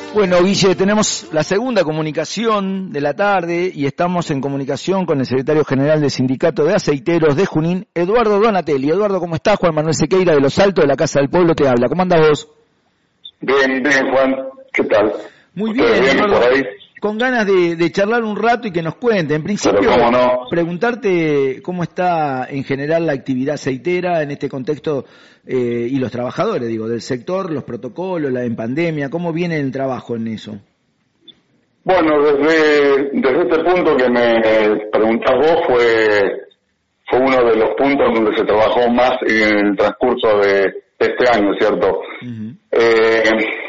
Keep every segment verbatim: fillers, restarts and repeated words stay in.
Bueno, Guille, tenemos la segunda comunicación de la tarde y estamos en comunicación con el secretario general del Sindicato de Aceiteros de Junín, Eduardo Donatelli. Eduardo, ¿cómo estás? Juan Manuel Sequeira de Los Altos de la Casa del Pueblo te habla. ¿Cómo andas vos? Bien, bien, Juan. ¿Qué tal? Muy bien, bien Eduardo. Por ahí? Con ganas de, de charlar un rato y que nos cuente. En principio, Pero cómo no. preguntarte cómo está en general la actividad aceitera en este contexto eh, y los trabajadores, digo, del sector, los protocolos, la en pandemia, ¿cómo viene el trabajo en eso? Bueno, desde, desde este punto que me preguntás vos fue, fue uno de los puntos donde se trabajó más en el transcurso de este año, ¿cierto? Uh-huh. Eh,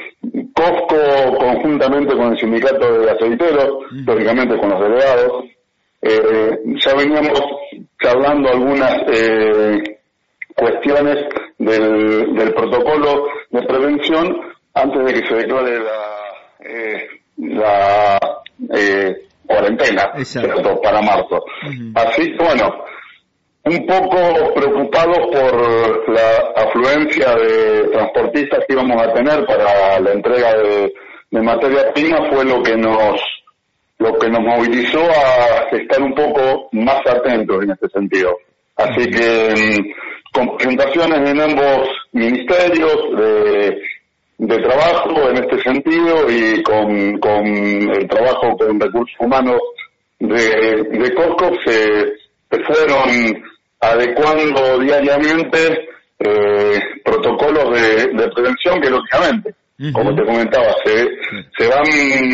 COFCO, conjuntamente con el sindicato de aceiteros, uh-huh. lógicamente con los delegados, eh, ya veníamos charlando algunas eh, cuestiones del, del protocolo de prevención antes de que se declare la, eh, la eh, cuarentena, ¿cierto? Para marzo. Uh-huh. Así que bueno, un poco preocupados por la afluencia de transportistas que íbamos a tener para la entrega de, de materia prima, fue lo que nos lo que nos movilizó a estar un poco más atentos en este sentido. Así que con presentaciones en ambos ministerios de, de trabajo en este sentido y con, con el trabajo con recursos humanos de, de COFCO se, se fueron adecuando diariamente eh, protocolos de, de prevención que lógicamente, uh-huh. como te comentaba, se, se van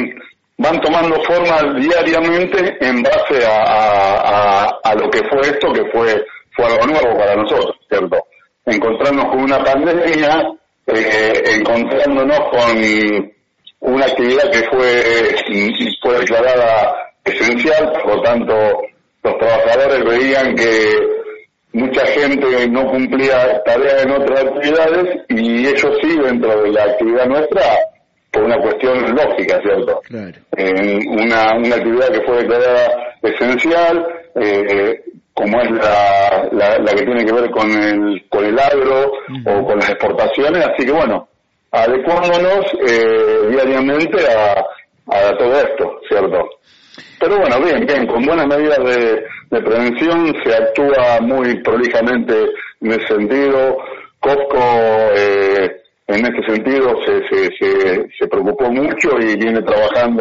van tomando forma diariamente en base a, a, a, a lo que fue esto, que fue fue algo nuevo para nosotros, ¿cierto? Encontrarnos con una pandemia, eh, encontrándonos con una actividad que fue fue declarada esencial, por lo tanto los trabajadores veían que mucha gente no cumplía tareas en otras actividades y ellos sí dentro de la actividad nuestra por una cuestión lógica, ¿cierto? Claro. Eh, una, una actividad que fue declarada esencial, eh, como es la, la, la que tiene que ver con el, con el agro uh-huh. o con las exportaciones, así que bueno, adecuándonos eh, diariamente a, a todo esto, ¿cierto? Pero bueno, bien, bien, con buenas medidas de, de prevención se actúa muy prolijamente en ese sentido. COFCO eh, en este sentido se, se, se, se preocupó mucho y viene trabajando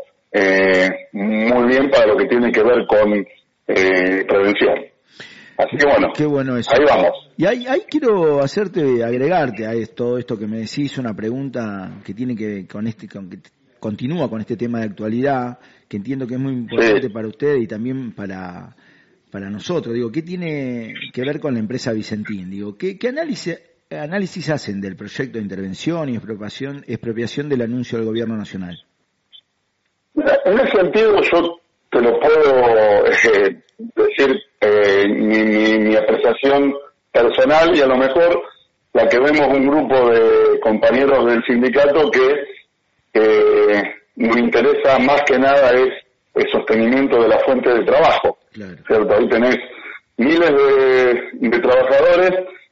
eh, muy bien para lo que tiene que ver con eh, prevención. Así que bueno, qué bueno eso. Ahí vamos. Y ahí, ahí quiero hacerte, agregarte a esto, esto que me decís, una pregunta que tiene que con este, con que continúa con este tema de actualidad, que entiendo que es muy importante sí. para ustedes y también para para nosotros. Digo, ¿qué tiene que ver con la empresa Vicentín? Digo, ¿qué, qué análisis análisis hacen del proyecto de intervención y expropiación, expropiación del anuncio del Gobierno Nacional? En ese sentido yo te lo puedo eh, decir eh, mi, mi, mi apreciación personal y a lo mejor la que vemos un grupo de compañeros del sindicato que Eh, nos interesa más que nada es el sostenimiento de la fuente de trabajo, claro. ¿cierto? Ahí tenés miles de, de trabajadores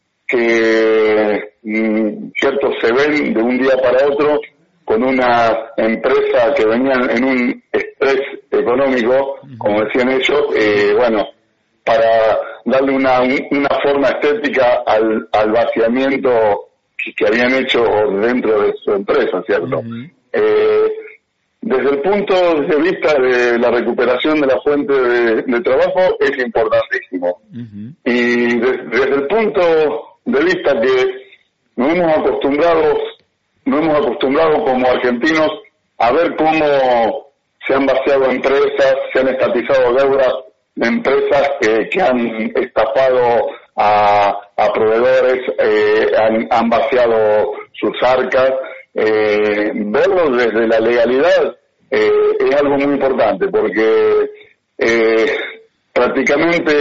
que, cierto, se ven de un día para otro con una empresa que venían en un estrés económico, uh-huh. como decían ellos, eh, bueno, para darle una, una forma estética al, al vaciamiento que, que habían hecho dentro de su empresa, ¿cierto? Uh-huh. Eh, desde el punto de vista de la recuperación de la fuente de, de trabajo es importantísimo. Uh-huh. Y de, desde el punto de vista que nos hemos acostumbrado, nos hemos acostumbrado como argentinos a ver cómo se han vaciado empresas, se han estatizado deudas de empresas que, que han estafado a, a proveedores, eh, han, han vaciado sus arcas. Eh, verlo desde la legalidad eh, es algo muy importante porque eh, prácticamente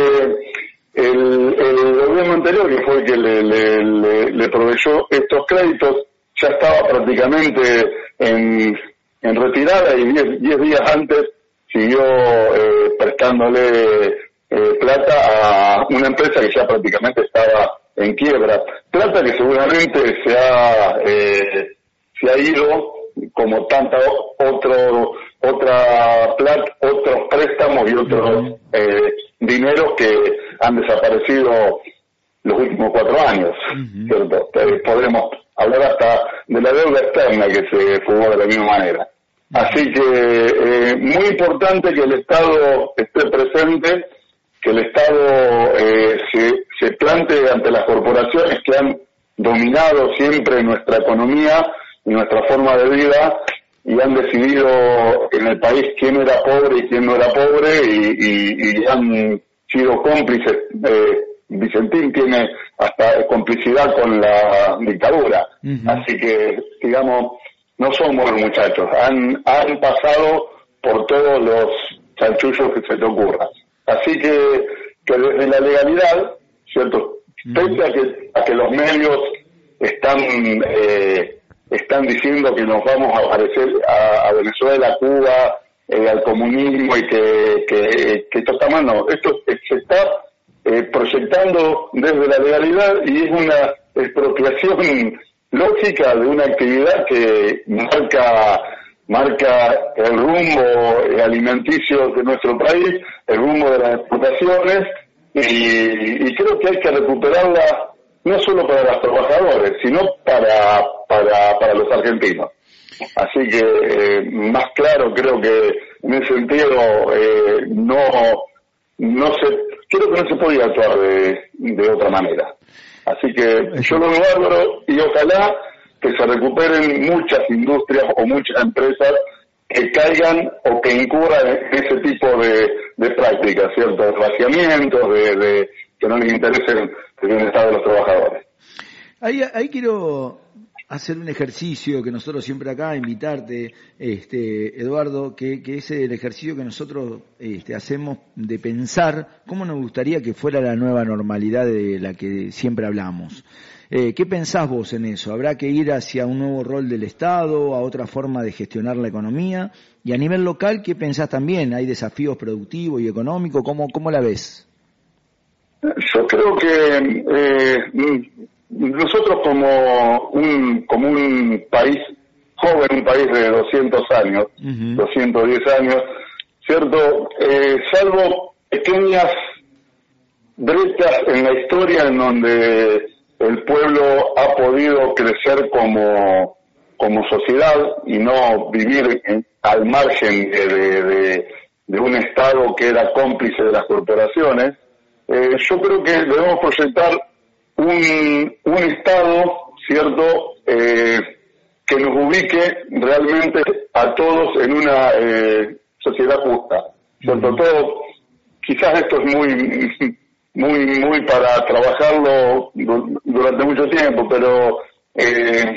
el, el gobierno anterior, que fue el que le, le, le, le proveyó estos créditos, ya estaba prácticamente en, en retirada y diez días antes siguió eh, prestándole eh, plata a una empresa que ya prácticamente estaba en quiebra, plata que seguramente se ha eh, se ha ido como tanta otro otra plata, otros préstamos y otros uh-huh. eh, dineros que han desaparecido los últimos cuatro años, uh-huh. ¿cierto? Eh, podremos hablar hasta de la deuda externa que se fugó de la misma manera. Así que eh, muy importante que el Estado esté presente, que el Estado eh, se, se plantee ante las corporaciones que han dominado siempre nuestra economía y nuestra forma de vida y han decidido en el país quién era pobre y quién no era pobre y, y, y han sido cómplices. Eh, Vicentín tiene hasta complicidad con la dictadura, uh-huh. así que digamos no somos muchachos, han, han pasado por todos los chanchullos que se te ocurran. Así que, que desde la legalidad, ¿cierto? Pese a que, a que los medios están eh, están diciendo que nos vamos a parecer a, a Venezuela, a Cuba, eh, al comunismo y que, que, que esto está mal, no. Esto se está eh, proyectando desde la legalidad y es una expropiación lógica de una actividad que marca marca el rumbo alimenticio de nuestro país, el rumbo de las exportaciones, y, y creo que hay que recuperarla no solo para los trabajadores, sino para para para los argentinos. Así que eh, más claro creo que en ese sentido eh, no no se creo que no se podía actuar de, de otra manera. Así que yo lo veo bárbaro y ojalá que se recuperen muchas industrias o muchas empresas que caigan o que incurran en ese tipo de, de prácticas, ¿cierto? De vaciamientos, de, de que no les interese el bienestar de los trabajadores. Ahí, ahí quiero hacer un ejercicio que nosotros siempre acá, invitarte, este, Eduardo, que, que es el ejercicio que nosotros este, hacemos de pensar cómo nos gustaría que fuera la nueva normalidad de la que siempre hablamos. Eh, ¿Qué pensás vos en eso? ¿Habrá que ir hacia un nuevo rol del Estado, a otra forma de gestionar la economía? Y a nivel local, ¿qué pensás también? ¿Hay desafíos productivos y económicos? ¿Cómo, cómo la ves? Yo creo que eh, nosotros como un como un país joven, un país de doscientos años, uh-huh. doscientos diez años, ¿cierto? Eh, salvo pequeñas brechas en la historia en donde el pueblo ha podido crecer como como sociedad y no vivir en, al margen de, de, de, de un Estado que era cómplice de las corporaciones, eh, yo creo que debemos proyectar un, un Estado, ¿cierto?, eh, que nos ubique realmente a todos en una eh, sociedad justa, ¿cierto? Todo, quizás esto es muy muy muy para trabajarlo durante mucho tiempo, pero eh,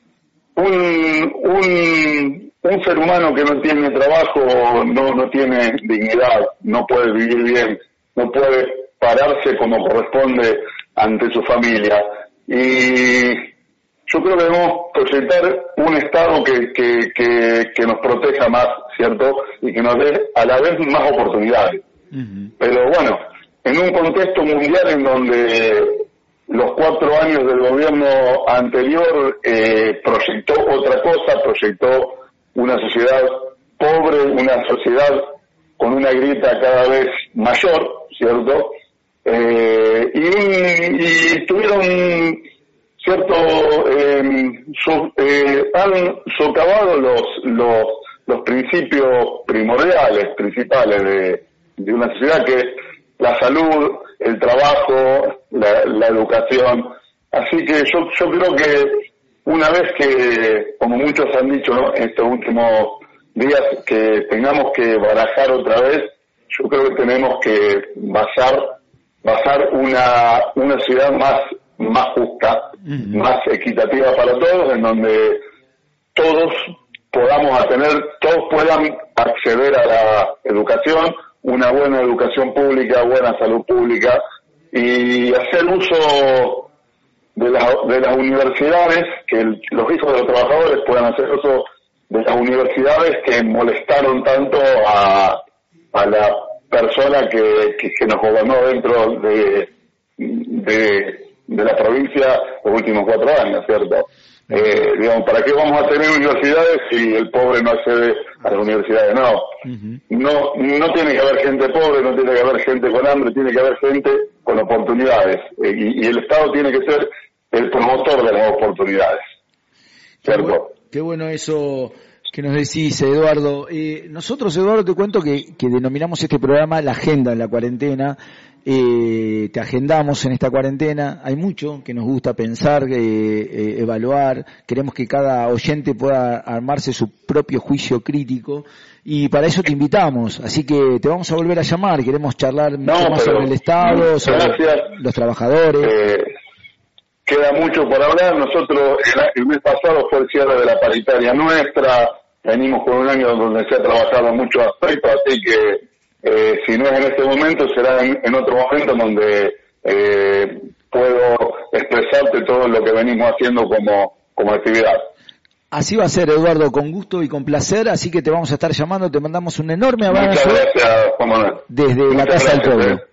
un, un un ser humano que no tiene trabajo no no tiene dignidad, no puede vivir bien, no puede pararse como corresponde ante su familia. Y yo creo que debemos proyectar un Estado que, que, que, que nos proteja más, ¿cierto? Y que nos dé a la vez más oportunidades. Uh-huh. Pero bueno, en un contexto mundial en donde los cuatro años del gobierno anterior eh, proyectó otra cosa, proyectó una sociedad pobre, una sociedad con una grieta cada vez mayor, ¿cierto? Eh, y, y tuvieron cierto eh, so, eh, han socavado los los los principios primordiales, principales de, de una sociedad, que es la salud, el trabajo, la, la educación. Así que yo yo creo que una vez que, como muchos han dicho, ¿no?, en estos últimos días, que tengamos que barajar otra vez, yo creo que tenemos que basar basar una una ciudad más más justa, uh-huh. más equitativa para todos, en donde todos podamos tener, todos puedan acceder a la educación, una buena educación pública, buena salud pública, y hacer uso de, la, de las universidades, que el, los hijos de los trabajadores puedan hacer uso de las universidades que molestaron tanto a, a la persona que, que, que nos gobernó dentro de, de, de la provincia los últimos cuatro años, ¿cierto? Eh, digamos, ¿para qué vamos a tener universidades si el pobre no accede a las universidades? No, uh-huh. no, no tiene que haber gente pobre, no tiene que haber gente con hambre, tiene que haber gente con oportunidades. Eh, y, y el Estado tiene que ser el promotor de las oportunidades. ¿Cierto? Qué, bu- qué bueno eso que nos decís, Eduardo. Eh, nosotros, Eduardo, te cuento que, que denominamos este programa La Agenda en la Cuarentena. Eh, te agendamos en esta cuarentena, hay mucho que nos gusta pensar, eh, eh, evaluar, queremos que cada oyente pueda armarse su propio juicio crítico y para eso te invitamos, así que te vamos a volver a llamar, queremos charlar no, mucho más sobre el Estado, sobre gracias. los trabajadores. Eh, queda mucho por hablar, nosotros el, el mes pasado fue el cierre de la paritaria nuestra, venimos con un año donde se ha trabajado muchos aspectos, así que Eh, si no es en este momento, será en, en otro momento donde eh, puedo expresarte todo lo que venimos haciendo como, como actividad. Así va a ser, Eduardo, con gusto y con placer, así que te vamos a estar llamando, te mandamos un enorme abrazo. Muchas gracias, Juan Manuel. Desde Muchas la Casa gracias, del Pueblo. Eh.